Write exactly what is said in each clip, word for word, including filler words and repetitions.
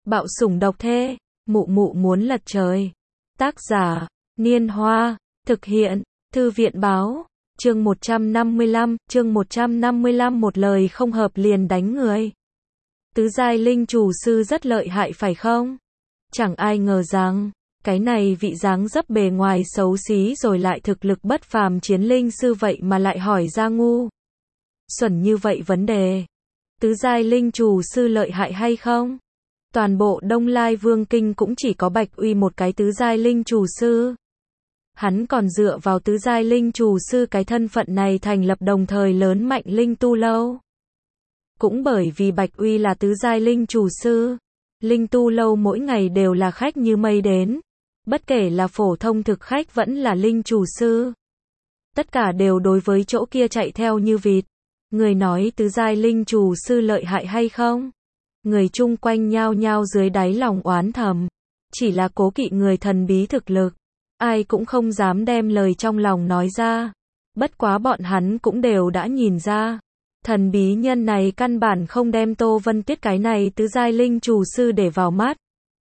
Bạo sủng độc thê, mụ mụ muốn lật trời. Tác giả, Niên Hoa, thực hiện, Thư viện báo, chương một trăm năm mươi lăm, chương một trăm năm mươi lăm một lời không hợp liền đánh người. Tứ giai linh chủ sư rất lợi hại phải không? Chẳng ai ngờ rằng, cái này vị dáng dấp bề ngoài xấu xí rồi lại thực lực bất phàm chiến linh sư vậy mà lại hỏi ra ngu xuẩn như vậy vấn đề. Tứ giai linh chủ sư lợi hại hay không? Toàn bộ Đông Lai Vương Kinh cũng chỉ có Bạch Uy một cái tứ giai linh chủ sư. Hắn còn dựa vào tứ giai linh chủ sư cái thân phận này thành lập đồng thời lớn mạnh linh tu lâu. Cũng bởi vì Bạch Uy là tứ giai linh chủ sư, linh tu lâu mỗi ngày đều là khách như mây đến. Bất kể là phổ thông thực khách vẫn là linh chủ sư, tất cả đều đối với chỗ kia chạy theo như vịt. Người nói tứ giai linh chủ sư lợi hại hay không? Người chung quanh nhao nhao dưới đáy lòng oán thầm. Chỉ là cố kỵ người thần bí thực lực, ai cũng không dám đem lời trong lòng nói ra. Bất quá bọn hắn cũng đều đã nhìn ra, thần bí nhân này căn bản không đem Tô Vân Tuyết cái này tứ giai linh chủ sư để vào mắt.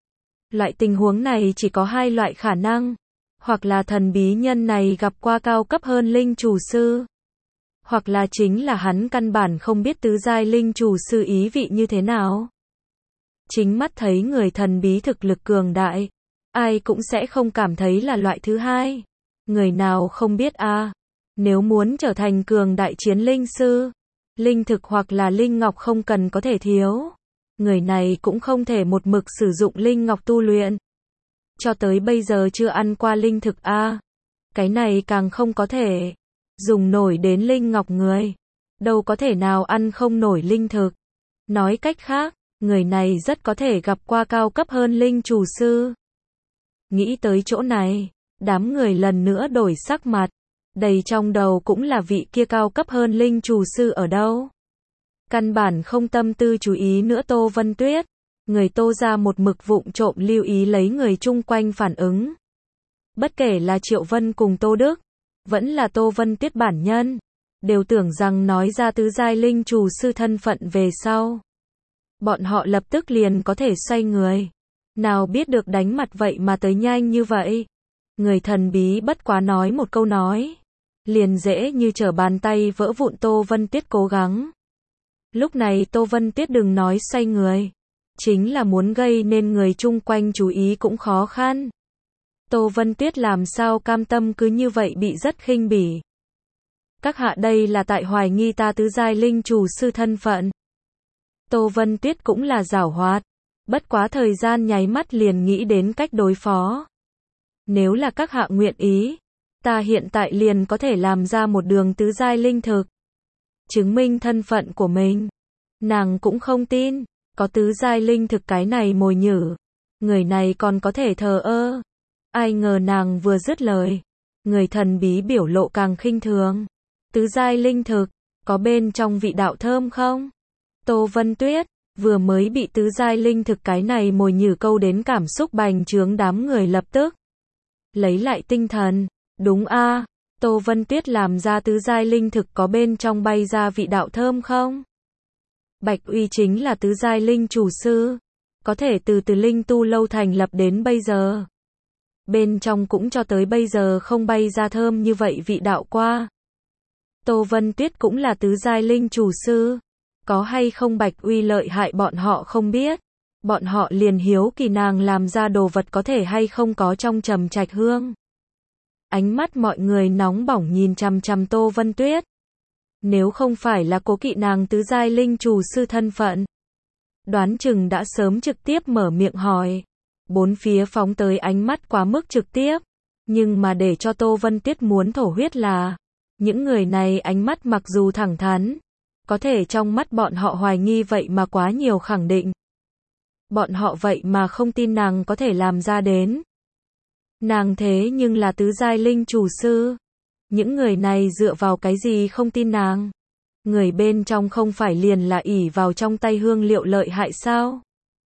Loại tình huống này chỉ có hai loại khả năng, hoặc là thần bí nhân này gặp qua cao cấp hơn linh chủ sư, hoặc là chính là hắn căn bản không biết tứ giai linh chủ sư ý vị như thế nào. Chính mắt thấy người thần bí thực lực cường đại, ai cũng sẽ không cảm thấy là loại thứ hai. Người nào không biết a, à, nếu muốn trở thành cường đại chiến linh sư, linh thực hoặc là linh ngọc không cần có thể thiếu. Người này cũng không thể một mực sử dụng linh ngọc tu luyện. Cho tới bây giờ chưa ăn qua linh thực a, à, cái này càng không có thể dùng nổi đến linh ngọc người, đâu có thể nào ăn không nổi linh thực. Nói cách khác, người này rất có thể gặp qua cao cấp hơn linh chủ sư. Nghĩ tới chỗ này, đám người lần nữa đổi sắc mặt, đầy trong đầu cũng là vị kia cao cấp hơn linh chủ sư ở đâu. Căn bản không tâm tư chú ý nữa Tô Vân Tuyết, người Tô ra một mực vụng trộm lưu ý lấy người chung quanh phản ứng. Bất kể là Triệu Vân cùng Tô Đức, vẫn là Tô Vân Tuyết bản nhân, đều tưởng rằng nói ra tứ giai linh chủ sư thân phận về sau, bọn họ lập tức liền có thể xoay người. Nào biết được đánh mặt vậy mà tới nhanh như vậy. Người thần bí bất quá nói một câu nói, liền dễ như trở bàn tay vỡ vụn Tô Vân Tuyết cố gắng. Lúc này Tô Vân Tuyết đừng nói xoay người, chính là muốn gây nên người chung quanh chú ý cũng khó khăn. Tô Vân Tuyết làm sao cam tâm cứ như vậy bị rất khinh bỉ. Các hạ đây là tại hoài nghi ta tứ giai linh chủ sư thân phận. Tô Vân Tuyết cũng là giảo hoạt, bất quá thời gian nháy mắt liền nghĩ đến cách đối phó. Nếu là các hạ nguyện ý, ta hiện tại liền có thể làm ra một đường tứ giai linh thực, chứng minh thân phận của mình. Nàng cũng không tin, có tứ giai linh thực cái này mồi nhử, người này còn có thể thờ ơ. Ai ngờ nàng vừa dứt lời, người thần bí biểu lộ càng khinh thường. Tứ giai linh thực, có bên trong vị đạo thơm không? Tô Vân Tuyết vừa mới bị tứ giai linh thực cái này mồi nhử câu đến cảm xúc bành trướng, đám người lập tức lấy lại tinh thần. Đúng a, à, Tô Vân Tuyết làm ra tứ giai linh thực có bên trong bay ra vị đạo thơm không? Bạch Uy chính là tứ giai linh chủ sư, có thể từ từ linh tu lâu thành lập đến bây giờ, bên trong cũng cho tới bây giờ không bay ra thơm như vậy vị đạo qua. Tô Vân Tuyết cũng là tứ giai linh chủ sư, có hay không Bạch Uy lợi hại bọn họ không biết, bọn họ liền hiếu kỳ nàng làm ra đồ vật có thể hay không có trong trầm trạch hương. Ánh mắt mọi người nóng bỏng nhìn chằm chằm Tô Vân Tuyết. Nếu không phải là cố kỵ nàng tứ giai linh chủ sư thân phận, đoán chừng đã sớm trực tiếp mở miệng hỏi. Bốn phía phóng tới ánh mắt quá mức trực tiếp, nhưng mà để cho Tô Vân Tuyết muốn thổ huyết là, những người này ánh mắt mặc dù thẳng thắn, có thể trong mắt bọn họ hoài nghi vậy mà quá nhiều khẳng định. Bọn họ vậy mà không tin nàng có thể làm ra đến. Nàng thế nhưng là tứ giai linh chủ sư. Những người này dựa vào cái gì không tin nàng? Người bên trong không phải liền là ỷ vào trong tay hương liệu lợi hại sao?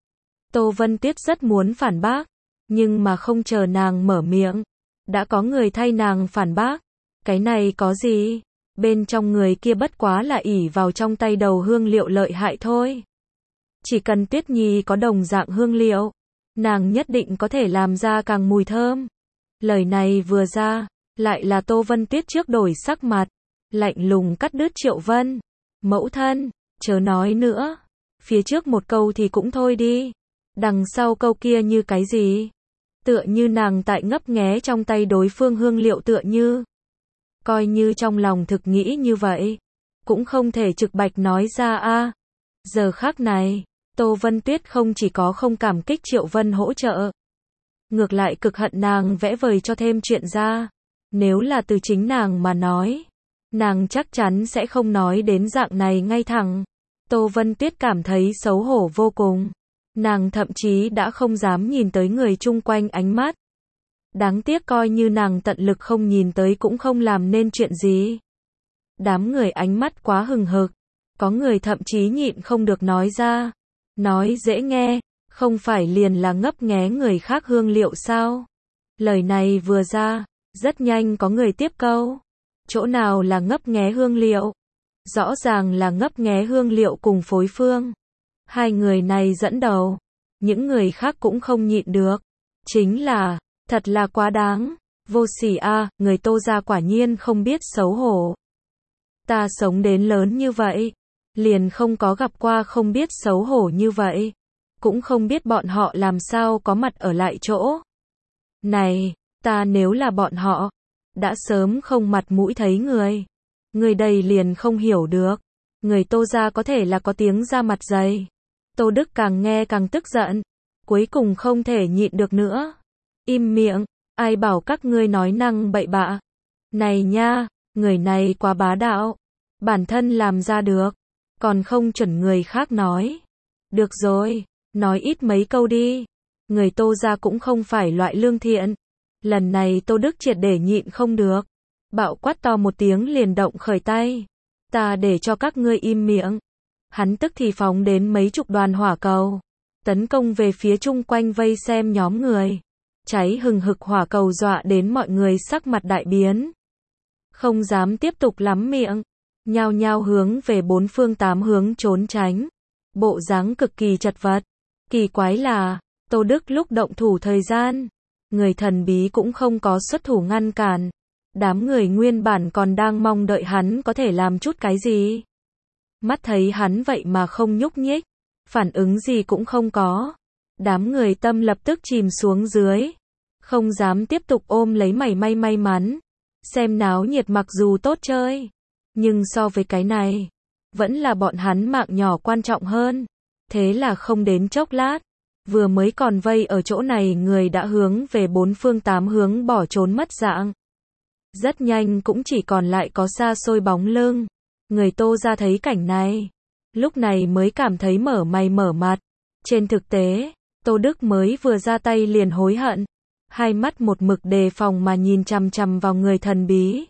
Tô Vân Tuyết rất muốn phản bác, nhưng mà không chờ nàng mở miệng, đã có người thay nàng phản bác. Cái này có gì? Bên trong người kia bất quá là ỷ vào trong tay đầu hương liệu lợi hại thôi. Chỉ cần Tuyết Nhi có đồng dạng hương liệu, nàng nhất định có thể làm ra càng mùi thơm. Lời này vừa ra, lại là Tô Vân Tuyết trước đổi sắc mặt, lạnh lùng cắt đứt Triệu Vân. Mẫu thân, chớ nói nữa. Phía trước một câu thì cũng thôi đi. Đằng sau câu kia như cái gì? Tựa như nàng tại ngấp nghé trong tay đối phương hương liệu tựa như. Coi như trong lòng thực nghĩ như vậy, cũng không thể trực bạch nói ra a. Giờ khắc này, Tô Vân Tuyết không chỉ có không cảm kích Triệu Vân hỗ trợ, ngược lại cực hận nàng vẽ vời cho thêm chuyện ra. Nếu là từ chính nàng mà nói, nàng chắc chắn sẽ không nói đến dạng này ngay thẳng. Tô Vân Tuyết cảm thấy xấu hổ vô cùng. Nàng thậm chí đã không dám nhìn tới người chung quanh ánh mắt. Đáng tiếc coi như nàng tận lực không nhìn tới cũng không làm nên chuyện gì. Đám người ánh mắt quá hừng hực, có người thậm chí nhịn không được nói ra. Nói dễ nghe, không phải liền là ngấp nghé người khác hương liệu sao? Lời này vừa ra, rất nhanh có người tiếp câu. Chỗ nào là ngấp nghé hương liệu? Rõ ràng là ngấp nghé hương liệu cùng phối phương. Hai người này dẫn đầu, những người khác cũng không nhịn được. Chính là, thật là quá đáng. Vô sỉ a, người Tô gia quả nhiên không biết xấu hổ. Ta sống đến lớn như vậy, liền không có gặp qua không biết xấu hổ như vậy. Cũng không biết bọn họ làm sao có mặt ở lại chỗ. Này, ta nếu là bọn họ, đã sớm không mặt mũi thấy người. Người đây liền không hiểu được. Người Tô gia có thể là có tiếng ra mặt dày. Tô Đức càng nghe càng tức giận. Cuối cùng không thể nhịn được nữa. Im miệng, ai bảo các ngươi nói năng bậy bạ. Này nha, người này quá bá đạo. Bản thân làm ra được, còn không chuẩn người khác nói. Được rồi, nói ít mấy câu đi. Người Tô gia cũng không phải loại lương thiện. Lần này Tô Đức triệt để nhịn không được. Bạo quát to một tiếng liền động khởi tay. Ta để cho các ngươi im miệng. Hắn tức thì phóng đến mấy chục đoàn hỏa cầu, tấn công về phía chung quanh vây xem nhóm người. Cháy hừng hực hỏa cầu dọa đến mọi người sắc mặt đại biến. Không dám tiếp tục lắm miệng, nhao nhao hướng về bốn phương tám hướng trốn tránh. Bộ dáng cực kỳ chật vật. Kỳ quái là, Tô Đức lúc động thủ thời gian, người thần bí cũng không có xuất thủ ngăn cản. Đám người nguyên bản còn đang mong đợi hắn có thể làm chút cái gì. Mắt thấy hắn vậy mà không nhúc nhích, phản ứng gì cũng không có. Đám người tâm lập tức chìm xuống dưới, không dám tiếp tục ôm lấy mảy may may mắn. Xem náo nhiệt mặc dù tốt chơi, nhưng so với cái này, vẫn là bọn hắn mạng nhỏ quan trọng hơn. Thế là không đến chốc lát, vừa mới còn vây ở chỗ này người đã hướng về bốn phương tám hướng bỏ trốn mất dạng. Rất nhanh cũng chỉ còn lại có xa xôi bóng lưng. Người Tô gia thấy cảnh này, lúc này mới cảm thấy mở mày mở mặt. Trên thực tế, Tô Đức mới vừa ra tay liền hối hận. Hai mắt một mực đề phòng mà nhìn chằm chằm vào người thần bí.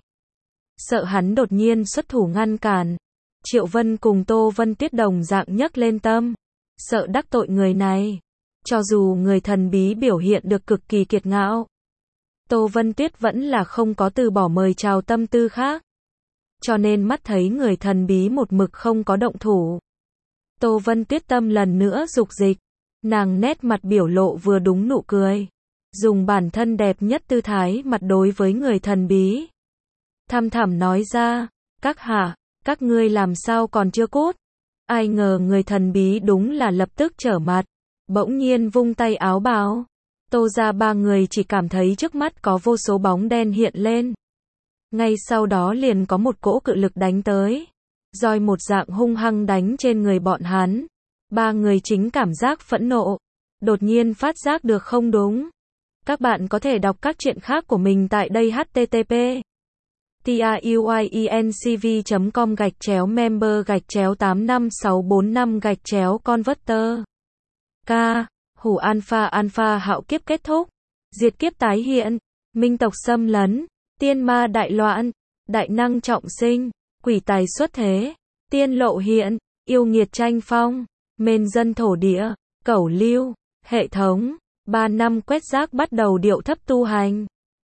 Sợ hắn đột nhiên xuất thủ ngăn cản. Triệu Vân cùng Tô Vân Tuyết đồng dạng nhấc lên tâm. Sợ đắc tội người này. Cho dù người thần bí biểu hiện được cực kỳ kiệt ngạo, Tô Vân Tuyết vẫn là không có từ bỏ mời chào tâm tư khác. Cho nên mắt thấy người thần bí một mực không có động thủ. Tô Vân Tuyết tâm lần nữa dục dịch. Nàng nét mặt biểu lộ vừa đúng nụ cười. Dùng bản thân đẹp nhất tư thái mặt đối với người thần bí. Thăm thẳm nói ra, các hạ, các ngươi làm sao còn chưa cút? Ai ngờ người thần bí đúng là lập tức trở mặt. Bỗng nhiên vung tay áo bào. Tô gia ba người chỉ cảm thấy trước mắt có vô số bóng đen hiện lên. Ngay sau đó liền có một cỗ cự lực đánh tới. Roi một dạng hung hăng đánh trên người bọn hắn. Ba người chính cảm giác phẫn nộ. Đột nhiên phát giác được không đúng. Các bạn có thể đọc các chuyện khác của mình tại đây h t t p truyencv chấm com gạch chéo member gạch chéo tám năm sáu bốn năm gạch chéo converter. K. Hủ alpha alpha hạo kiếp kết thúc. Diệt kiếp tái hiện. Minh tộc xâm lấn. Tiên ma đại loạn. Đại năng trọng sinh. Quỷ tài xuất thế. Tiên lộ hiện. Yêu nghiệt tranh phong. Mên dân thổ địa. Cẩu lưu. Hệ thống. Ba năm quét rác bắt đầu điệu thấp tu hành.